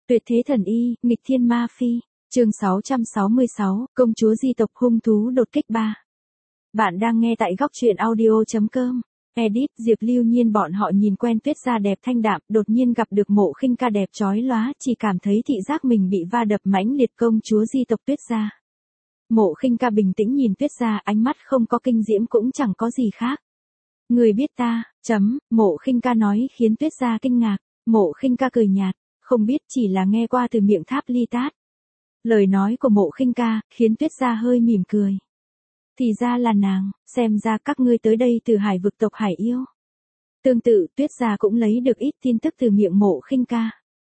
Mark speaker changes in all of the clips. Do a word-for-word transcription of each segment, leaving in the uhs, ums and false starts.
Speaker 1: Tuyệt thế thần y, nghịch thiên ma phi. Chương sáu trăm sáu mươi sáu, công chúa di tộc hung thú đột kích ba. Bạn đang nghe tại góc truyện audio chấm com. Edit, Diệp Lưu Nhiên bọn họ nhìn quen Tuyết Gia đẹp thanh đạm, đột nhiên gặp được Mộ Khinh Ca đẹp chói lóa, chỉ cảm thấy thị giác mình bị va đập mãnh liệt. Công chúa di tộc Tuyết Gia. Mộ Khinh Ca bình tĩnh nhìn Tuyết Gia, ánh mắt không có kinh diễm cũng chẳng có gì khác. Người biết ta, chấm, Mộ Khinh Ca nói khiến Tuyết Gia kinh ngạc. Mộ Khinh Ca cười nhạt, không biết, chỉ là nghe qua từ miệng Tháp Ly Tát. Lời nói của Mộ Khinh Ca khiến Tuyết Gia hơi mỉm cười. Thì ra là nàng, xem ra các ngươi tới đây từ Hải vực tộc Hải Yêu. Tương tự, Tuyết Gia cũng lấy được ít tin tức từ miệng Mộ Khinh Ca.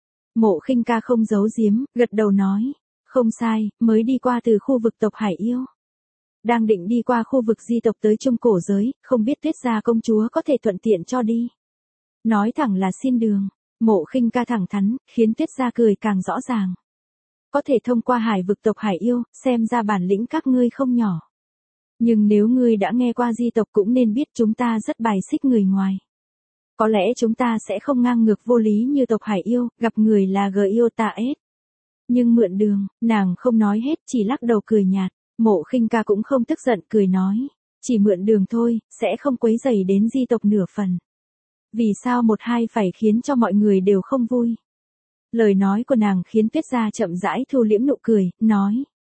Speaker 1: Mộ Khinh Ca không giấu giếm, gật đầu nói, không sai, mới đi qua từ khu vực tộc Hải Yêu. Đang định đi qua khu vực di tộc tới Trung Cổ Giới, không biết Tuyết Gia công chúa có thể thuận tiện cho đi. Nói thẳng là xin đường. Mộ Khinh Ca thẳng thắn, khiến Tuyết Gia cười càng rõ ràng. Có thể thông qua Hải vực tộc Hải Yêu, xem ra bản lĩnh các ngươi không nhỏ. Nhưng nếu ngươi đã nghe qua di tộc cũng nên biết chúng ta rất bài xích người ngoài. Có lẽ chúng ta sẽ không ngang ngược vô lý như tộc Hải Yêu, gặp người là gờ yêu ta ết. Nhưng mượn đường, nàng không nói hết, chỉ lắc đầu cười nhạt. Mộ Khinh Ca cũng không tức giận, cười nói, chỉ mượn đường thôi, sẽ không quấy rầy đến di tộc nửa phần. Vì sao một hai phải khiến cho mọi người đều không vui? Lời nói của nàng khiến Tuyết Gia chậm rãi thu liễm nụ cười, nói.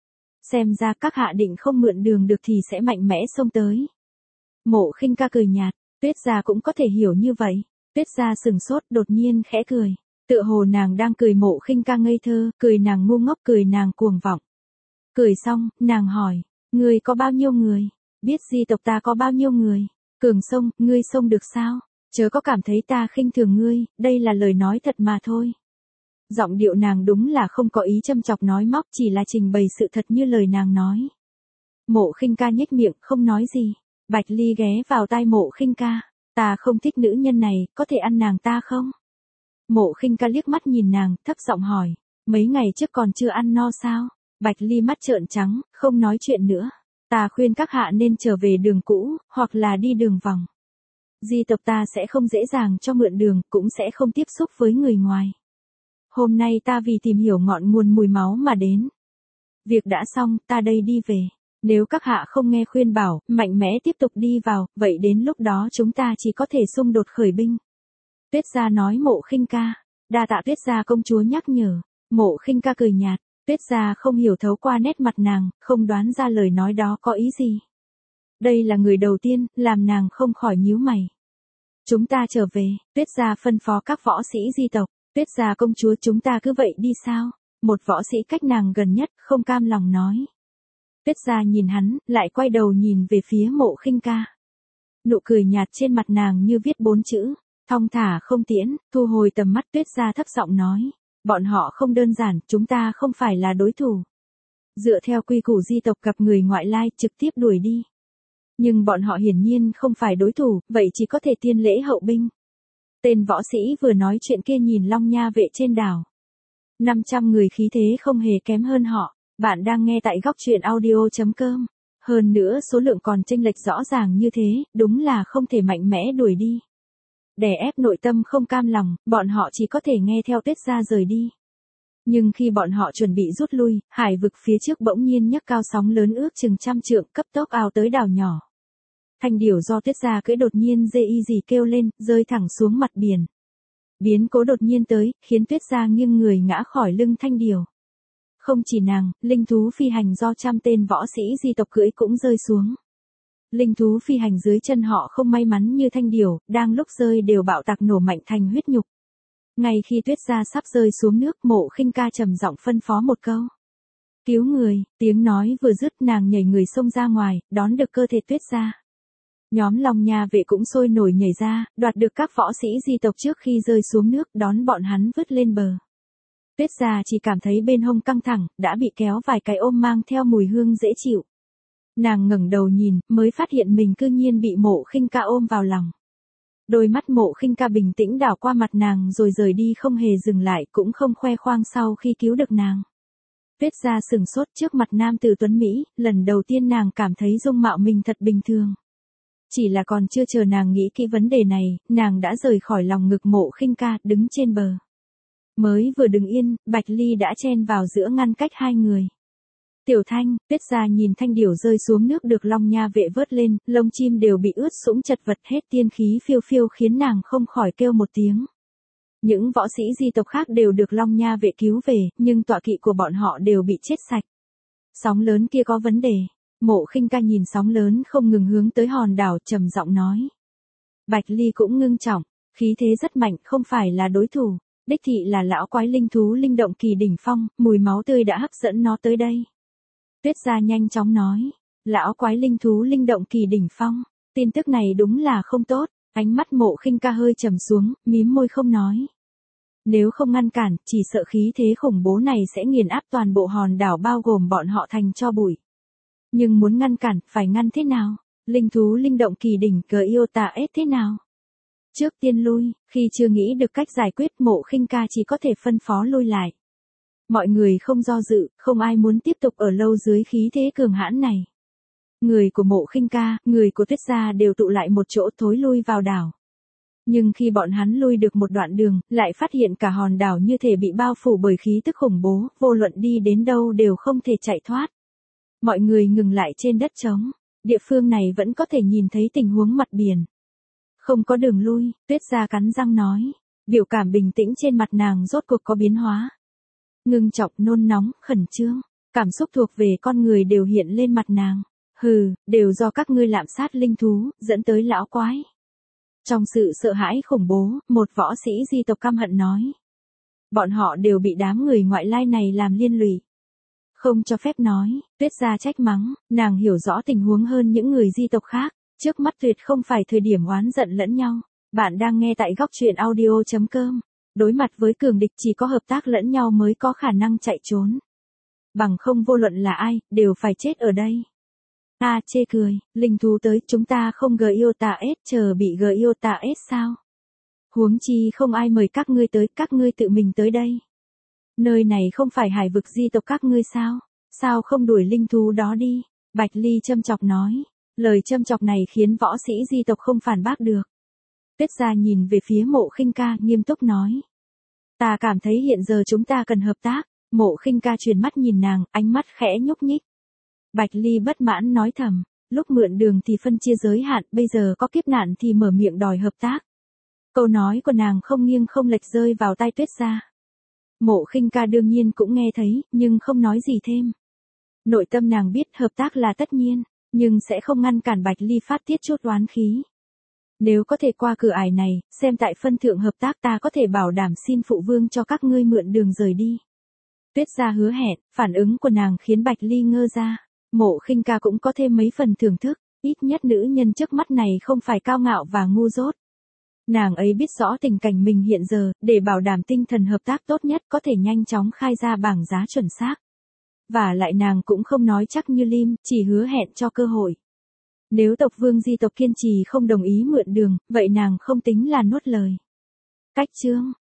Speaker 1: Xem ra các hạ định không mượn đường được thì sẽ mạnh mẽ xông tới. Mộ Khinh Ca cười nhạt, Tuyết Gia cũng có thể hiểu như vậy. Tuyết Gia sừng sốt, đột nhiên khẽ cười. Tựa hồ nàng đang cười Mộ Khinh Ca ngây thơ, cười nàng ngu ngốc, cười nàng cuồng vọng. Cười xong, nàng hỏi, ngươi có bao nhiêu người? Biết di tộc ta có bao nhiêu người? Cường xông, ngươi xông được sao? Chớ có cảm thấy ta khinh thường ngươi, đây là lời nói thật mà thôi. Giọng điệu nàng đúng là không có ý châm chọc nói móc, chỉ là trình bày sự thật như lời nàng nói. Mộ Khinh Ca nhếch miệng, không nói gì. Bạch Ly ghé vào tai Mộ Khinh Ca, ta không thích nữ nhân này, có thể ăn nàng ta không? Mộ Khinh Ca liếc mắt nhìn nàng, thấp giọng hỏi, mấy ngày trước còn chưa ăn no sao? Bạch Ly mắt trợn trắng, không nói chuyện nữa. Ta khuyên các hạ nên trở về đường cũ, hoặc là đi đường vòng. Di tộc ta sẽ không dễ dàng cho mượn đường, cũng sẽ không tiếp xúc với người ngoài. Hôm nay ta vì tìm hiểu ngọn nguồn mùi máu mà đến. Việc đã xong, ta đây đi về. Nếu các hạ không nghe khuyên bảo, mạnh mẽ tiếp tục đi vào, vậy đến lúc đó chúng ta chỉ có thể xung đột khởi binh. Tuyết Gia nói Mộ Khinh Ca. Đa tạ Tuyết Gia công chúa nhắc nhở. Mộ Khinh Ca cười nhạt. Tuyết Gia không hiểu thấu qua nét mặt nàng, không đoán ra lời nói đó có ý gì. Đây là người đầu tiên, làm nàng không khỏi nhíu mày. Chúng ta trở về, Tuyết Gia phân phó các võ sĩ di tộc. Tuyết Gia công chúa, chúng ta cứ vậy đi sao? Một võ sĩ cách nàng gần nhất, không cam lòng nói. Tuyết Gia nhìn hắn, lại quay đầu nhìn về phía Mộ Khinh Ca. Nụ cười nhạt trên mặt nàng như viết bốn chữ, thong thả không tiễn. Thu hồi tầm mắt, Tuyết Gia thấp giọng nói. Bọn họ không đơn giản, chúng ta không phải là đối thủ. Dựa theo quy củ di tộc, gặp người ngoại lai trực tiếp đuổi đi. Nhưng bọn họ hiển nhiên không phải đối thủ, vậy chỉ có thể tiên lễ hậu binh. Tên võ sĩ vừa nói chuyện kia nhìn Long Nha vệ trên đảo. năm trăm người khí thế không hề kém hơn họ. Bạn đang nghe tại góc truyện audio chấm com. Hơn nữa số lượng còn chênh lệch rõ ràng như thế, đúng là không thể mạnh mẽ đuổi đi. Đè ép nội tâm không cam lòng, bọn họ chỉ có thể nghe theo Tuyết Gia rời đi. Nhưng khi bọn họ chuẩn bị rút lui, hải vực phía trước bỗng nhiên nhấc cao sóng lớn ước chừng trăm trượng, cấp tốc ào tới đảo nhỏ. Thanh điểu do Tuyết Gia cưỡi đột nhiên dê y gì kêu lên, rơi thẳng xuống mặt biển. Biến cố đột nhiên tới, khiến Tuyết Gia nghiêng người ngã khỏi lưng thanh điểu. Không chỉ nàng, linh thú phi hành do trăm tên võ sĩ di tộc cưỡi cũng rơi xuống. Linh thú phi hành dưới chân họ không may mắn như thanh điểu, đang lúc rơi đều bạo tạc nổ mạnh thành huyết nhục. Ngay khi Tuyết Gia sắp rơi xuống nước, Mộ Khinh Ca trầm giọng phân phó một câu. Cứu người, tiếng nói vừa dứt nàng nhảy người xông ra ngoài, đón được cơ thể Tuyết Gia. Nhóm Long Nha vệ cũng sôi nổi nhảy ra, đoạt được các võ sĩ di tộc trước khi rơi xuống nước, đón bọn hắn vứt lên bờ. Tuyết Gia chỉ cảm thấy bên hông căng thẳng, đã bị kéo vài cái ôm mang theo mùi hương dễ chịu. Nàng ngẩng đầu nhìn, mới phát hiện mình cư nhiên bị Mộ Khinh Ca ôm vào lòng. Đôi mắt Mộ Khinh Ca bình tĩnh đảo qua mặt nàng rồi rời đi, không hề dừng lại, cũng không khoe khoang sau khi cứu được nàng. Tuyết Gia sừng sốt trước mặt nam tử tuấn Mỹ, lần đầu tiên nàng cảm thấy dung mạo mình thật bình thường. Chỉ là còn chưa chờ nàng nghĩ kỹ vấn đề này, nàng đã rời khỏi lòng ngực Mộ Khinh Ca, đứng trên bờ. Mới vừa đứng yên, Bạch Ly đã chen vào giữa ngăn cách hai người. Tiểu Thanh, Tuyết Gia nhìn thanh điểu rơi xuống nước được Long Nha vệ vớt lên, lông chim đều bị ướt sũng chật vật hết, tiên khí phiêu phiêu khiến nàng không khỏi kêu một tiếng. Những võ sĩ di tộc khác đều được Long Nha vệ cứu về, nhưng tọa kỵ của bọn họ đều bị chết sạch. Sóng lớn kia có vấn đề. Mộ Khinh Ca nhìn sóng lớn không ngừng hướng tới hòn đảo, trầm giọng nói. Bạch Ly cũng ngưng trọng, khí thế rất mạnh, không phải là đối thủ. Đích thị là lão quái linh thú linh động kỳ đỉnh phong, mùi máu tươi đã hấp dẫn nó tới đây. Tuyết Gia nhanh chóng nói, lão quái linh thú linh động kỳ đỉnh phong, tin tức này đúng là không tốt. Ánh mắt Mộ Khinh Ca hơi trầm xuống, mím môi không nói. Nếu không ngăn cản, chỉ sợ khí thế khủng bố này sẽ nghiền áp toàn bộ hòn đảo bao gồm bọn họ thành tro bụi. Nhưng muốn ngăn cản, phải ngăn thế nào? Linh thú linh động kỳ đỉnh cờ yêu tà ết thế nào? Trước tiên lui, khi chưa nghĩ được cách giải quyết, Mộ Khinh Ca chỉ có thể phân phó lui lại. Mọi người không do dự, không ai muốn tiếp tục ở lâu dưới khí thế cường hãn này. Người của Mộ Khinh Ca, người của Tuyết Gia đều tụ lại một chỗ thối lui vào đảo. Nhưng khi bọn hắn lui được một đoạn đường, lại phát hiện cả hòn đảo như thể bị bao phủ bởi khí tức khủng bố, vô luận đi đến đâu đều không thể chạy thoát. Mọi người ngừng lại trên đất trống, địa phương này vẫn có thể nhìn thấy tình huống mặt biển. Không có đường lui, Tuyết Gia cắn răng nói, biểu cảm bình tĩnh trên mặt nàng rốt cuộc có biến hóa. Ngưng trọng, nôn nóng, khẩn trương, cảm xúc thuộc về con người đều hiện lên mặt nàng. Hừ, đều do các ngươi lạm sát linh thú, dẫn tới lão quái. Trong sự sợ hãi khủng bố, một võ sĩ di tộc căm hận nói. Bọn họ đều bị đám người ngoại lai này làm liên lụy. Không cho phép nói, Tuyết Gia trách mắng, nàng hiểu rõ tình huống hơn những người di tộc khác. Trước mắt tuyệt không phải thời điểm oán giận lẫn nhau. Bạn đang nghe tại góc truyện audio chấm com. Đối mặt với cường địch chỉ có hợp tác lẫn nhau mới có khả năng chạy trốn. Bằng không vô luận là ai, đều phải chết ở đây. A à, chê cười, linh thú tới, chúng ta không gờ yêu tà ết chờ bị gờ yêu tà ết sao? Huống chi không ai mời các ngươi tới, các ngươi tự mình tới đây. Nơi này không phải hải vực di tộc các ngươi sao? Sao không đuổi linh thú đó đi? Bạch Ly châm chọc nói. Lời châm chọc này khiến võ sĩ di tộc không phản bác được. Tuyết Gia nhìn về phía Mộ Khinh Ca, nghiêm túc nói. Ta cảm thấy hiện giờ chúng ta cần hợp tác. Mộ Khinh Ca chuyển mắt nhìn nàng, ánh mắt khẽ nhúc nhích. Bạch Ly bất mãn nói thầm, lúc mượn đường thì phân chia giới hạn, bây giờ có kiếp nạn thì mở miệng đòi hợp tác. Câu nói của nàng không nghiêng không lệch rơi vào tai Tuyết Gia. Mộ Khinh Ca đương nhiên cũng nghe thấy, nhưng không nói gì thêm. Nội tâm nàng biết hợp tác là tất nhiên, nhưng sẽ không ngăn cản Bạch Ly phát tiết chút oán khí. Nếu có thể qua cửa ải này, xem tại phân thượng hợp tác ta có thể bảo đảm xin phụ vương cho các ngươi mượn đường rời đi. Tuyết Gia hứa hẹn, phản ứng của nàng khiến Bạch Ly ngơ ra. Mộ Khinh Ca cũng có thêm mấy phần thưởng thức, ít nhất nữ nhân trước mắt này không phải cao ngạo và ngu dốt. Nàng ấy biết rõ tình cảnh mình hiện giờ, để bảo đảm tinh thần hợp tác tốt nhất có thể nhanh chóng khai ra bảng giá chuẩn xác. Và lại nàng cũng không nói chắc như lim, chỉ hứa hẹn cho cơ hội. Nếu tộc vương di tộc kiên trì không đồng ý mượn đường, vậy nàng không tính là nuốt lời. Cách chương